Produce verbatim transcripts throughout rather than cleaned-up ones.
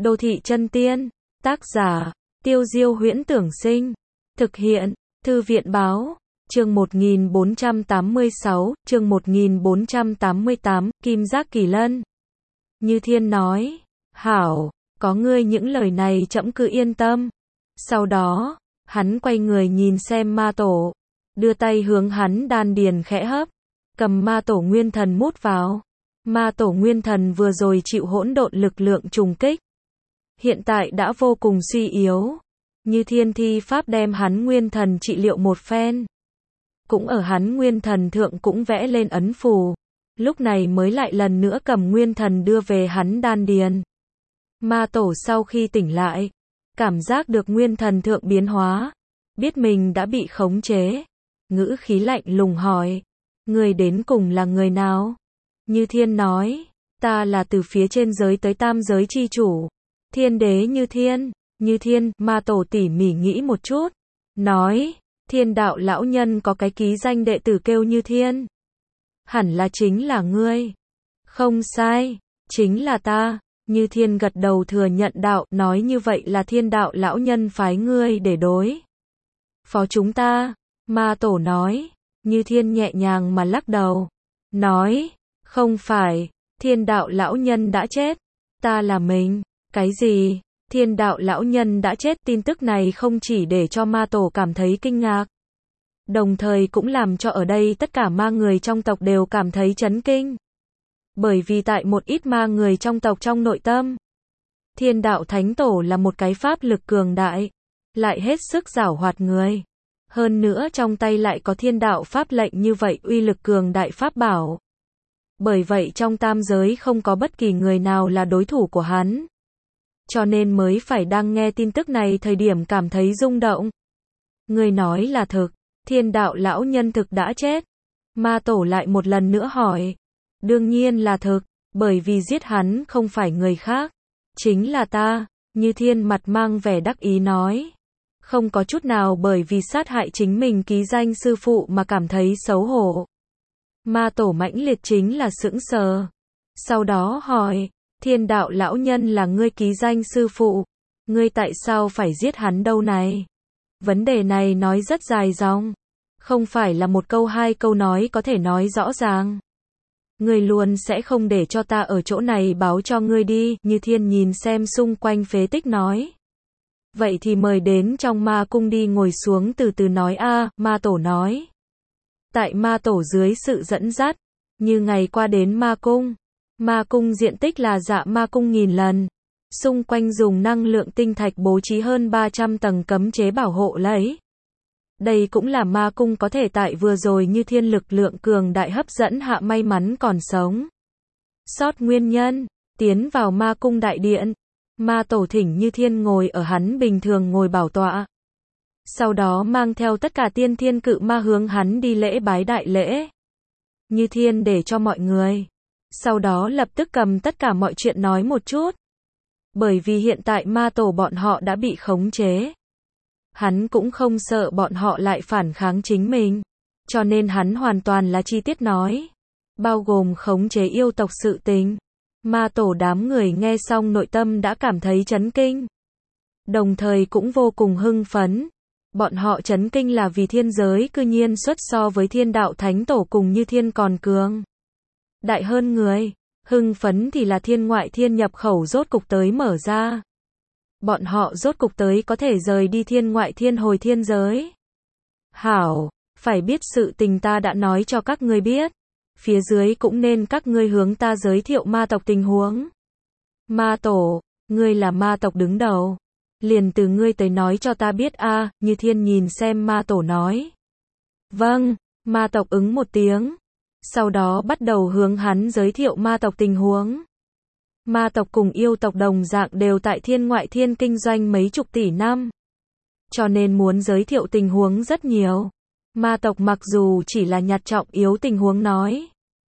Đô thị chân tiên, tác giả, Tiêu Diêu Huyễn Tưởng Sinh, thực hiện, Thư viện Báo, chương một nghìn bốn trăm tám mươi sáu, chương một nghìn bốn trăm tám mươi tám, Kim Giác Kỳ Lân. Như Thiên nói, hảo, có ngươi những lời này trẫm cứ yên tâm. Sau đó, hắn quay người nhìn xem ma tổ, đưa tay hướng hắn đan điền khẽ hấp, cầm ma tổ nguyên thần mút vào. Ma tổ nguyên thần vừa rồi chịu hỗn độn lực lượng trùng kích, hiện tại đã vô cùng suy yếu. Như Thiên thi pháp đem hắn nguyên thần trị liệu một phen, cũng ở hắn nguyên thần thượng cũng vẽ lên ấn phù, lúc này mới lại lần nữa cầm nguyên thần đưa về hắn đan điền. Ma tổ sau khi tỉnh lại, cảm giác được nguyên thần thượng biến hóa, biết mình đã bị khống chế, ngữ khí lạnh lùng hỏi, người đến cùng là người nào? Như Thiên nói, ta là từ phía trên giới tới tam giới chi chủ, Thiên đế Như Thiên. Như Thiên, ma tổ tỉ mỉ nghĩ một chút, nói, Thiên đạo lão nhân có cái ký danh đệ tử kêu Như Thiên. Hẳn là chính là ngươi. Không sai, chính là ta. Như Thiên gật đầu thừa nhận đạo, nói như vậy là Thiên đạo lão nhân phái ngươi để đối phó chúng ta. Ma tổ nói, Như Thiên nhẹ nhàng mà lắc đầu, nói, không phải, Thiên đạo lão nhân đã chết, ta là mình. Cái gì? Thiên đạo lão nhân đã chết? Tin tức này không chỉ để cho ma tổ cảm thấy kinh ngạc, đồng thời cũng làm cho ở đây tất cả ma người trong tộc đều cảm thấy chấn kinh. Bởi vì tại một ít ma người trong tộc trong nội tâm, Thiên đạo thánh tổ là một cái pháp lực cường đại, lại hết sức giảo hoạt người. Hơn nữa trong tay lại có thiên đạo pháp lệnh như vậy uy lực cường đại pháp bảo. Bởi vậy trong tam giới không có bất kỳ người nào là đối thủ của hắn. Cho nên mới phải đang nghe tin tức này thời điểm cảm thấy rung động. Người nói là thực, Thiên đạo lão nhân thực đã chết. Ma tổ lại một lần nữa hỏi. Đương nhiên là thực, bởi vì giết hắn không phải người khác, chính là ta. Như Thiên mặt mang vẻ đắc ý nói. Không có chút nào bởi vì sát hại chính mình ký danh sư phụ mà cảm thấy xấu hổ. Ma tổ mãnh liệt chính là sững sờ. Sau đó hỏi. Thiên đạo lão nhân là ngươi ký danh sư phụ, ngươi tại sao phải giết hắn đâu này? Vấn đề này nói rất dài dòng, không phải là một câu hai câu nói có thể nói rõ ràng. Ngươi luôn sẽ không để cho ta ở chỗ này báo cho ngươi đi. Như Thiên nhìn xem xung quanh phế tích nói. Vậy thì mời đến trong ma cung đi ngồi xuống từ từ nói a. Ma tổ nói. Tại ma tổ dưới sự dẫn dắt, như ngày qua đến ma cung. Ma cung diện tích là Dạ Ma cung nghìn lần, xung quanh dùng năng lượng tinh thạch bố trí hơn ba trăm tầng cấm chế bảo hộ lấy. Đây cũng là ma cung có thể tại vừa rồi Như Thiên lực lượng cường đại hấp dẫn hạ may mắn còn sống sót nguyên nhân. Tiến vào ma cung đại điện, ma tổ thỉnh Như Thiên ngồi ở hắn bình thường ngồi bảo tọa. Sau đó mang theo tất cả tiên thiên cự ma hướng hắn đi lễ bái đại lễ. Như Thiên để cho mọi người. Sau đó lập tức cầm tất cả mọi chuyện nói một chút. Bởi vì hiện tại ma tổ bọn họ đã bị khống chế. Hắn cũng không sợ bọn họ lại phản kháng chính mình. Cho nên hắn hoàn toàn là chi tiết nói. Bao gồm khống chế yêu tộc sự tình. Ma tổ đám người nghe xong nội tâm đã cảm thấy chấn kinh. Đồng thời cũng vô cùng hưng phấn. Bọn họ chấn kinh là vì thiên giới cư nhiên xuất so với Thiên đạo thánh tổ cùng Như Thiên còn cường đại hơn người. Hưng phấn thì là thiên ngoại thiên nhập khẩu rốt cục tới mở ra. Bọn họ rốt cục tới có thể rời đi thiên ngoại thiên hồi thiên giới. Hảo, phải biết sự tình ta đã nói cho các ngươi biết. Phía dưới cũng nên các ngươi hướng ta giới thiệu ma tộc tình huống. Ma tổ, ngươi là ma tộc đứng đầu. Liền từ ngươi tới nói cho ta biết a. Như Thiên nhìn xem ma tổ nói. Vâng, ma tộc ứng một tiếng. Sau đó bắt đầu hướng hắn giới thiệu ma tộc tình huống. Ma tộc cùng yêu tộc đồng dạng đều tại thiên ngoại thiên kinh doanh mấy chục tỷ năm. Cho nên muốn giới thiệu tình huống rất nhiều. Ma tộc mặc dù chỉ là nhặt trọng yếu tình huống nói.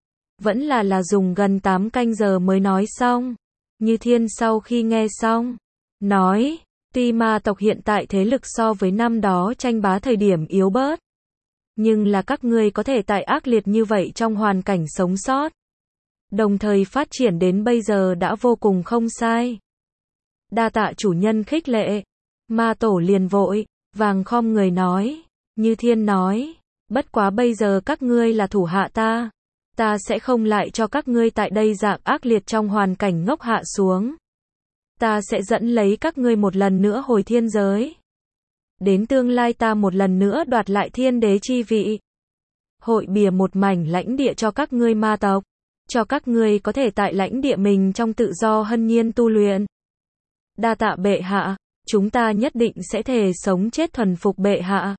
Vẫn là là dùng gần tám canh giờ mới nói xong. Như Thiên sau khi nghe xong. Nói, tuy ma tộc hiện tại thế lực so với năm đó tranh bá thời điểm yếu bớt. Nhưng là các ngươi có thể tại ác liệt như vậy trong hoàn cảnh sống sót. Đồng thời phát triển đến bây giờ đã vô cùng không sai. Đa tạ chủ nhân khích lệ. Ma tổ liền vội vàng khom người nói. Như Thiên nói, bất quá bây giờ các ngươi là thủ hạ ta, ta sẽ không lại cho các ngươi tại đây dạng ác liệt trong hoàn cảnh ngốc hạ xuống. Ta sẽ dẫn lấy các ngươi một lần nữa hồi thiên giới. Đến tương lai ta một lần nữa đoạt lại thiên đế chi vị. Hội bìa một mảnh lãnh địa cho các ngươi ma tộc, cho các ngươi có thể tại lãnh địa mình trong tự do hân nhiên tu luyện. Đa tạ bệ hạ, chúng ta nhất định sẽ thề sống chết thuần phục bệ hạ.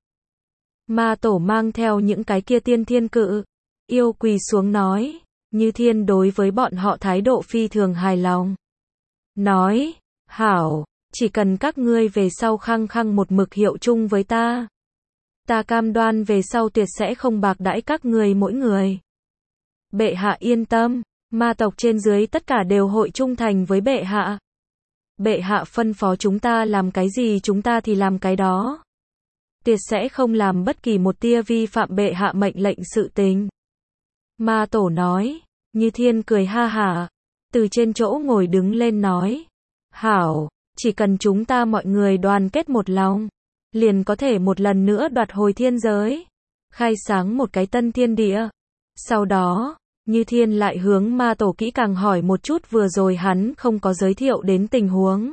Ma tổ mang theo những cái kia tiên thiên cự yêu quỳ xuống nói. Như Thiên đối với bọn họ thái độ phi thường hài lòng. Nói, hảo, chỉ cần các ngươi về sau khăng khăng một mực hiệu chung với ta, ta cam đoan về sau tuyệt sẽ không bạc đãi các ngươi mỗi người. Bệ hạ yên tâm, ma tộc trên dưới tất cả đều hội trung thành với bệ hạ. Bệ hạ phân phó chúng ta làm cái gì chúng ta thì làm cái đó. Tuyệt sẽ không làm bất kỳ một tia vi phạm bệ hạ mệnh lệnh sự tình. Ma tổ nói. Như Thiên cười ha hả, từ trên chỗ ngồi đứng lên nói. Hảo, chỉ cần chúng ta mọi người đoàn kết một lòng, liền có thể một lần nữa đoạt hồi thiên giới, khai sáng một cái tân thiên địa. Sau đó, Như Thiên lại hướng ma tổ kỹ càng hỏi một chút vừa rồi hắn không có giới thiệu đến tình huống.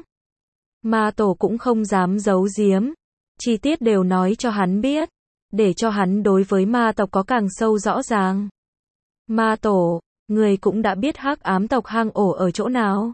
Ma tổ cũng không dám giấu giếm, chi tiết đều nói cho hắn biết, để cho hắn đối với ma tộc có càng sâu rõ ràng. Ma tổ, người cũng đã biết hắc ám tộc hang ổ ở chỗ nào?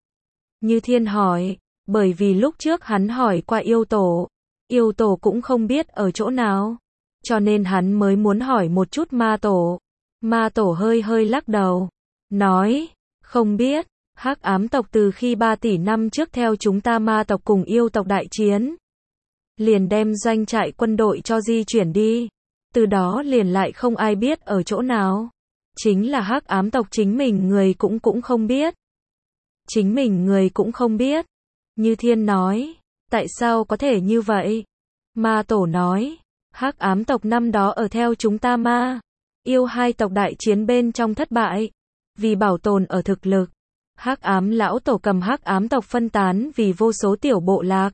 Như Thiên hỏi, bởi vì lúc trước hắn hỏi qua yêu tổ, yêu tổ cũng không biết ở chỗ nào, cho nên hắn mới muốn hỏi một chút ma tổ. Ma tổ hơi hơi lắc đầu, nói, không biết, hắc ám tộc từ khi ba tỷ năm trước theo chúng ta ma tộc cùng yêu tộc đại chiến, liền đem doanh trại quân đội cho di chuyển đi, từ đó liền lại không ai biết ở chỗ nào. Chính là hắc ám tộc chính mình người cũng cũng không biết. Chính mình người cũng không biết. Như Thiên nói, tại sao có thể như vậy? Ma tổ nói, hắc ám tộc năm đó ở theo chúng ta ma yêu hai tộc đại chiến bên trong thất bại, vì bảo tồn ở thực lực, hắc ám lão tổ cầm hắc ám tộc phân tán vì vô số tiểu bộ lạc,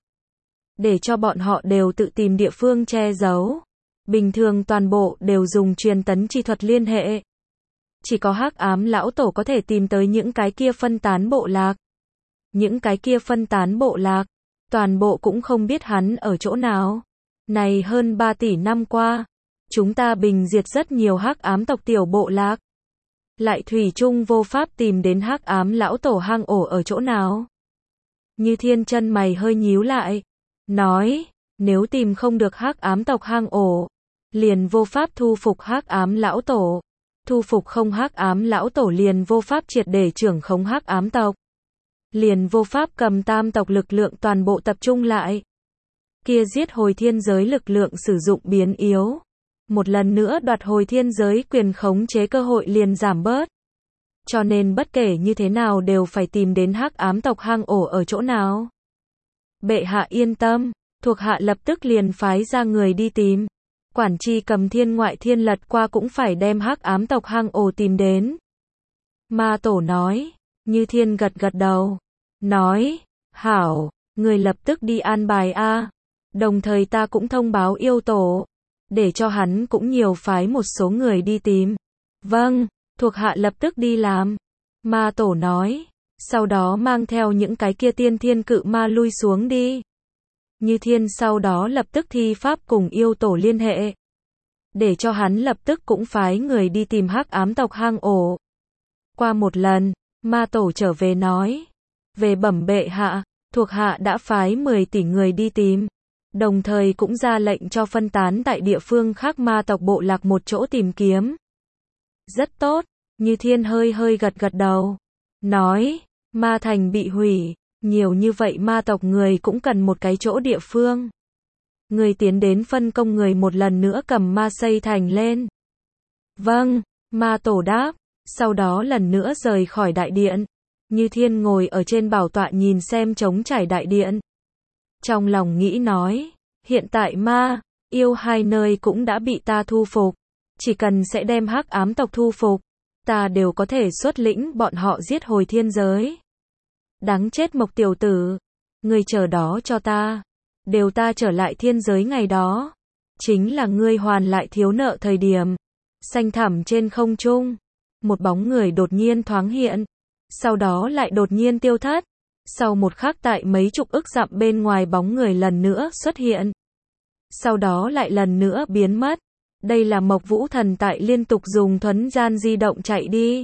để cho bọn họ đều tự tìm địa phương che giấu. Bình thường toàn bộ đều dùng truyền tấn chi thuật liên hệ. Chỉ có hắc ám lão tổ có thể tìm tới những cái kia phân tán bộ lạc. Những cái kia phân tán bộ lạc, toàn bộ cũng không biết hắn ở chỗ nào. Này hơn ba tỷ năm qua, chúng ta bình diệt rất nhiều hắc ám tộc tiểu bộ lạc, lại thủy chung vô pháp tìm đến hắc ám lão tổ hang ổ ở chỗ nào. Như Thiên chân mày hơi nhíu lại, nói, nếu tìm không được hắc ám tộc hang ổ, liền vô pháp thu phục hắc ám lão tổ. Thu phục không hắc ám lão tổ liền vô pháp triệt để trưởng khống hắc ám tộc. Liền vô pháp cầm tam tộc lực lượng toàn bộ tập trung lại. Kia giết hồi thiên giới lực lượng sử dụng biến yếu. Một lần nữa đoạt hồi thiên giới quyền khống chế cơ hội liền giảm bớt. Cho nên bất kể như thế nào đều phải tìm đến hắc ám tộc hang ổ ở chỗ nào. Bệ hạ yên tâm, thuộc hạ lập tức liền phái ra người đi tìm. Quản tri cầm thiên ngoại thiên lật qua cũng phải đem hắc ám tộc hang ổ tìm đến. Ma tổ nói. Như Thiên gật gật đầu, nói, hảo, người lập tức đi an bài a. Đồng thời ta cũng thông báo yêu tổ, để cho hắn cũng nhiều phái một số người đi tìm. Vâng, thuộc hạ lập tức đi làm. Ma tổ nói, sau đó mang theo những cái kia tiên thiên cự ma lui xuống đi. Như Thiên sau đó lập tức thi pháp cùng yêu tổ liên hệ, để cho hắn lập tức cũng phái người đi tìm hắc ám tộc hang ổ. Qua một lần, ma tổ trở về nói, về bẩm bệ hạ, thuộc hạ đã phái mười tỷ người đi tìm, đồng thời cũng ra lệnh cho phân tán tại địa phương khác ma tộc bộ lạc một chỗ tìm kiếm. Rất tốt, Như Thiên hơi hơi gật gật đầu, nói, ma thành bị hủy, nhiều như vậy ma tộc người cũng cần một cái chỗ địa phương. Người tiến đến phân công người một lần nữa cầm ma xây thành lên. Vâng, ma tổ đáp, sau đó lần nữa rời khỏi đại điện. Như Thiên ngồi ở trên bảo tọa nhìn xem trống trải đại điện. Trong lòng nghĩ nói, hiện tại ma, yêu hai nơi cũng đã bị ta thu phục. Chỉ cần sẽ đem hắc ám tộc thu phục, ta đều có thể xuất lĩnh bọn họ giết hồi thiên giới. Đáng chết Mộc tiểu tử, Ngươi chờ đó cho ta. Đều ta trở lại thiên giới ngày đó. Chính là ngươi hoàn lại thiếu nợ thời điểm. Xanh thẳm trên không trung. Một bóng người đột nhiên thoáng hiện. Sau đó lại đột nhiên tiêu thất. Sau một khắc tại mấy chục ức dặm bên ngoài bóng người lần nữa xuất hiện. Sau đó lại lần nữa biến mất. Đây là Mộc Vũ Thần tại liên tục dùng thuấn gian di động chạy đi.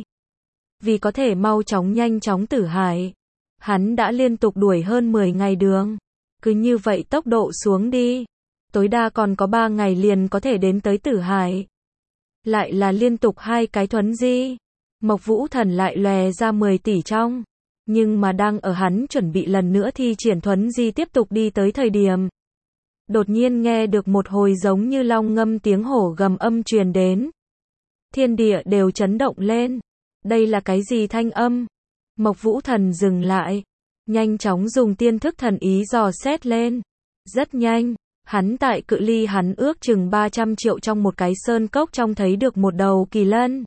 Vì có thể mau chóng nhanh chóng tử hải. Hắn đã liên tục đuổi hơn mười ngày đường. Cứ như vậy tốc độ xuống đi. Tối đa còn có ba ngày liền có thể đến tới tử hải. Lại là liên tục hai cái thuấn di. Mộc Vũ Thần lại lòe ra mười tỷ trong. Nhưng mà đang ở hắn chuẩn bị lần nữa thi triển thuấn di tiếp tục đi tới thời điểm. Đột nhiên nghe được một hồi giống như long ngâm tiếng hổ gầm âm truyền đến. Thiên địa đều chấn động lên. Đây là cái gì thanh âm? Mộc Vũ Thần dừng lại. Nhanh chóng dùng tiên thức thần ý dò xét lên. Rất nhanh. Hắn tại cự ly hắn ước chừng ba trăm triệu trong một cái sơn cốc trong thấy được một đầu kỳ lân.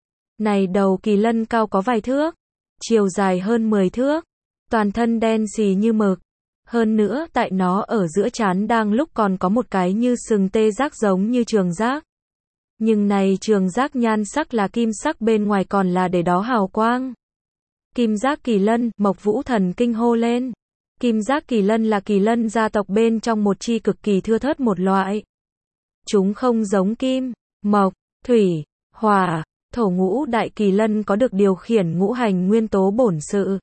Này đầu kỳ lân cao có vài thước. Chiều dài hơn mười thước. Toàn thân đen xì như mực. Hơn nữa tại nó ở giữa trán đang lúc còn có một cái như sừng tê giác giống như trường giác. Nhưng này trường giác nhan sắc là kim sắc bên ngoài còn là để đó hào quang. Kim giác kỳ lân, Mộc Vũ Thần kinh hô lên. Kim giác kỳ lân là kỳ lân gia tộc bên trong một chi cực kỳ thưa thớt một loại. Chúng không giống kim, mộc, thủy, hỏa, thổ ngũ đại kỳ lân có được điều khiển ngũ hành nguyên tố bổn sự.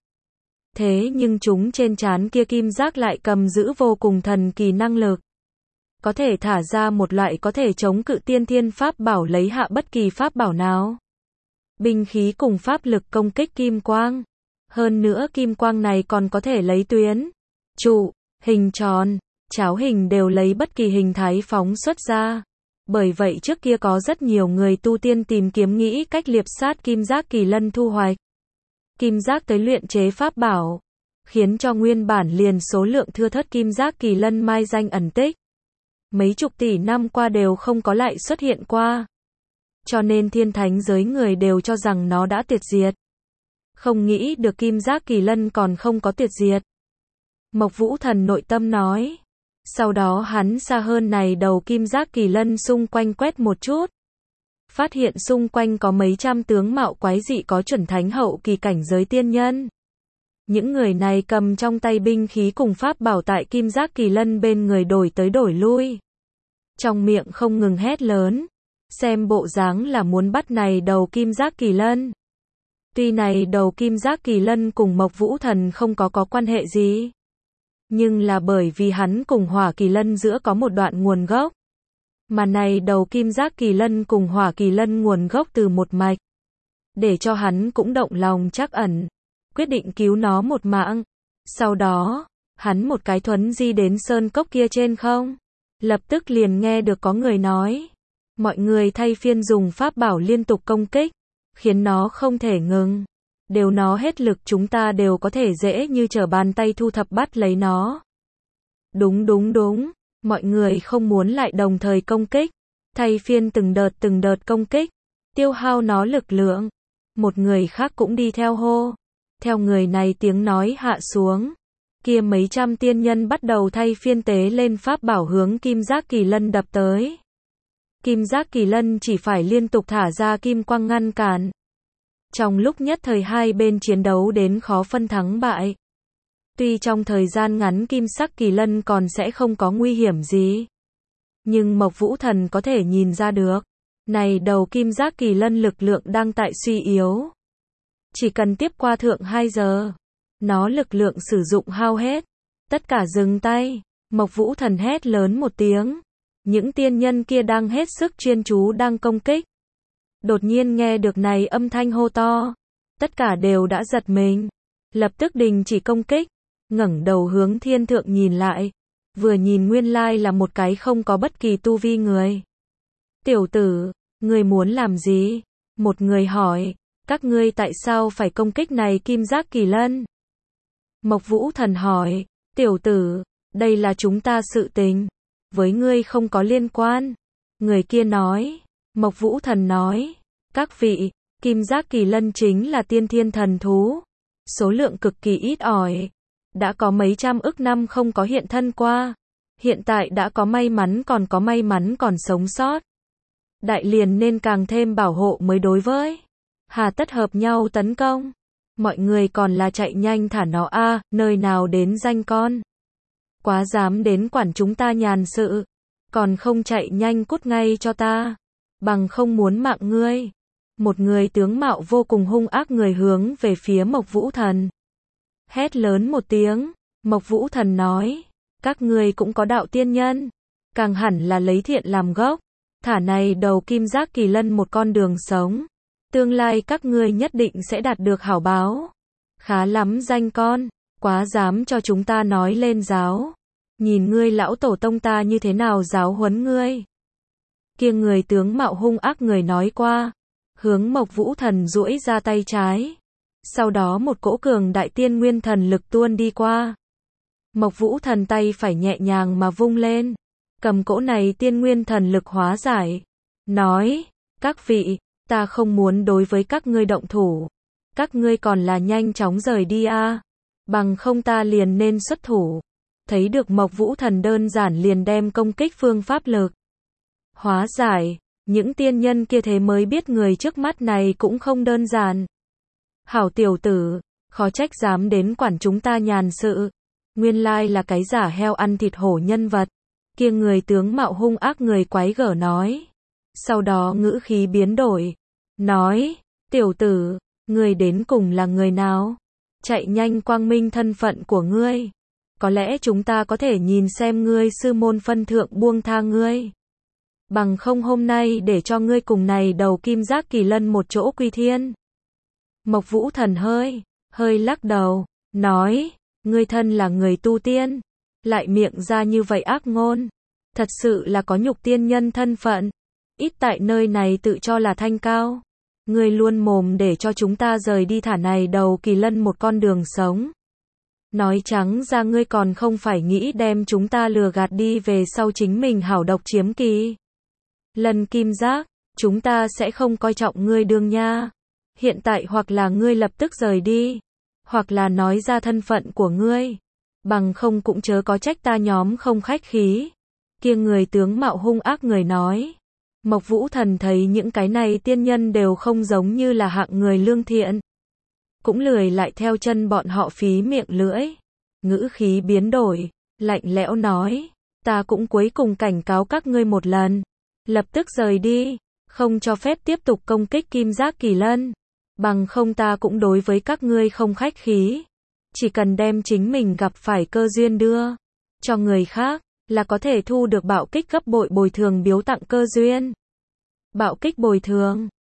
Thế nhưng chúng trên trán kia kim giác lại cầm giữ vô cùng thần kỳ năng lực. Có thể thả ra một loại có thể chống cự tiên thiên pháp bảo lấy hạ bất kỳ pháp bảo nào. Binh khí cùng pháp lực công kích kim quang. Hơn nữa kim quang này còn có thể lấy tuyến, trụ, hình tròn, cháo hình đều lấy bất kỳ hình thái phóng xuất ra. Bởi vậy trước kia có rất nhiều người tu tiên tìm kiếm nghĩ cách liệp sát kim giác kỳ lân thu hoạch. Kim giác tới luyện chế pháp bảo, khiến cho nguyên bản liền số lượng thưa thớt kim giác kỳ lân mai danh ẩn tích. Mấy chục tỷ năm qua đều không có lại xuất hiện qua. Cho nên thiên thánh giới người đều cho rằng nó đã tuyệt diệt. Không nghĩ được kim giác kỳ lân còn không có tuyệt diệt. Mộc Vũ Thần nội tâm nói. Sau đó hắn xa hơn này đầu kim giác kỳ lân xung quanh quét một chút. Phát hiện xung quanh có mấy trăm tướng mạo quái dị có chuẩn thánh hậu kỳ cảnh giới tiên nhân. Những người này cầm trong tay binh khí cùng pháp bảo tại kim giác kỳ lân bên người đổi tới đổi lui. Trong miệng không ngừng hét lớn. Xem bộ dáng là muốn bắt này đầu kim giác kỳ lân. Tuy này đầu kim giác kỳ lân cùng Mộc Vũ Thần không có có quan hệ gì. Nhưng là bởi vì hắn cùng hỏa kỳ lân giữa có một đoạn nguồn gốc. Mà này đầu kim giác kỳ lân cùng hỏa kỳ lân nguồn gốc từ một mạch. Để cho hắn cũng động lòng trắc ẩn. Quyết định cứu nó một mạng. Sau đó, hắn một cái thuấn di đến sơn cốc kia trên không. Lập tức liền nghe được có người nói. Mọi người thay phiên dùng pháp bảo liên tục công kích. Khiến nó không thể ngừng. Đều nó hết lực chúng ta đều có thể dễ như trở bàn tay thu thập bắt lấy nó. Đúng đúng đúng. Mọi người không muốn lại đồng thời công kích. Thay phiên từng đợt từng đợt công kích. Tiêu hao nó lực lượng. Một người khác cũng đi theo hô. Theo người này tiếng nói hạ xuống. Kia mấy trăm tiên nhân bắt đầu thay phiên tế lên pháp bảo hướng kim giác kỳ lân đập tới. Kim giác kỳ lân chỉ phải liên tục thả ra kim quang ngăn cản. Trong lúc nhất thời hai bên chiến đấu đến khó phân thắng bại. Tuy trong thời gian ngắn kim sắc kỳ lân còn sẽ không có nguy hiểm gì. Nhưng Mộc Vũ Thần có thể nhìn ra được. Này đầu kim giác kỳ lân lực lượng đang tại suy yếu. Chỉ cần tiếp qua thượng hai giờ. Nó lực lượng sử dụng hao hết. Tất cả dừng tay. Mộc Vũ Thần hét lớn một tiếng. Những tiên nhân kia đang hết sức chuyên chú đang công kích. Đột nhiên nghe được này âm thanh hô to. Tất cả đều đã giật mình. Lập tức đình chỉ công kích. Ngẩng đầu hướng thiên thượng nhìn lại. Vừa nhìn nguyên lai là một cái không có bất kỳ tu vi người. Tiểu tử, ngươi muốn làm gì? Một người hỏi. Các ngươi tại sao phải công kích này kim giác kỳ lân? Mộc Vũ Thần hỏi. Tiểu tử, đây là chúng ta sự tình. Với ngươi không có liên quan. Người kia nói. Mộc Vũ Thần nói. Các vị, kim giác kỳ lân chính là tiên thiên thần thú. Số lượng cực kỳ ít ỏi. đã có mấy trăm ức năm không có hiện thân qua. Hiện tại đã có may mắn còn có may mắn còn sống sót. Đại liền nên càng thêm bảo hộ mới đối với. Hà tất hợp nhau tấn công. Mọi người còn là chạy nhanh thả nó a, nơi nào đến danh con. Quá dám đến quản chúng ta nhàn sự. Còn không chạy nhanh cút ngay cho ta. Bằng không muốn mạng ngươi. Một người tướng mạo vô cùng hung ác người hướng về phía Mộc Vũ Thần. Hét lớn một tiếng. Mộc Vũ Thần nói. Các ngươi cũng có đạo tiên nhân. Càng hẳn là lấy thiện làm gốc. Thả này đầu kim giác kỳ lân một con đường sống. Tương lai các ngươi nhất định sẽ đạt được hảo báo. Khá lắm danh con. Quá dám cho chúng ta nói lên giáo. Nhìn ngươi lão tổ tông ta như thế nào giáo huấn ngươi. Kia người tướng mạo hung ác người nói qua. Hướng Mộc Vũ Thần duỗi ra tay trái. Sau đó một cỗ cường đại tiên nguyên thần lực tuôn đi qua. Mộc Vũ Thần tay phải nhẹ nhàng mà vung lên. Cầm cỗ này tiên nguyên thần lực hóa giải. Nói, các vị, ta không muốn đối với các ngươi động thủ. Các ngươi còn là nhanh chóng rời đi a. Bằng không ta liền nên xuất thủ. Thấy được Mộc Vũ Thần đơn giản liền đem công kích phương pháp lực. Hóa giải, những tiên nhân kia thế mới biết người trước mắt này cũng không đơn giản. Hảo tiểu tử, khó trách dám đến quản chúng ta nhàn sự. Nguyên lai là cái giả heo ăn thịt hổ nhân vật. Kia người tướng mạo hung ác người quái gở nói. Sau đó ngữ khí biến đổi. Nói, tiểu tử, ngươi đến cùng là người nào? Chạy nhanh quang minh thân phận của ngươi. Có lẽ chúng ta có thể nhìn xem ngươi sư môn phân thượng buông tha ngươi. Bằng không hôm nay để cho ngươi cùng này đầu kim giác kỳ lân một chỗ quy thiên. Mộc Vũ Thần hơi, hơi lắc đầu, nói, ngươi thân là người tu tiên, lại miệng ra như vậy ác ngôn. Thật sự là có nhục tiên nhân thân phận. Ít tại nơi này tự cho là thanh cao. Ngươi luôn mồm để cho chúng ta rời đi thả này đầu kỳ lân một con đường sống. Nói trắng ra ngươi còn không phải nghĩ đem chúng ta lừa gạt đi về sau chính mình hảo độc chiếm kỳ. Lần kim giác, chúng ta sẽ không coi trọng ngươi đương nha. Hiện tại hoặc là ngươi lập tức rời đi, hoặc là nói ra thân phận của ngươi. Bằng không cũng chớ có trách ta nhóm không khách khí. Kia người tướng mạo hung ác người nói. Mộc Vũ Thần thấy những cái này tiên nhân đều không giống như là hạng người lương thiện. Cũng lười lại theo chân bọn họ phí miệng lưỡi. Ngữ khí biến đổi, lạnh lẽo nói. Ta cũng cuối cùng cảnh cáo các ngươi một lần. Lập tức rời đi, không cho phép tiếp tục công kích kim giác kỳ lân. Bằng không ta cũng đối với các ngươi không khách khí. Chỉ cần đem chính mình gặp phải cơ duyên đưa cho người khác, là có thể thu được bạo kích gấp bội bồi thường biếu tặng cơ duyên. Bạo kích bồi thường.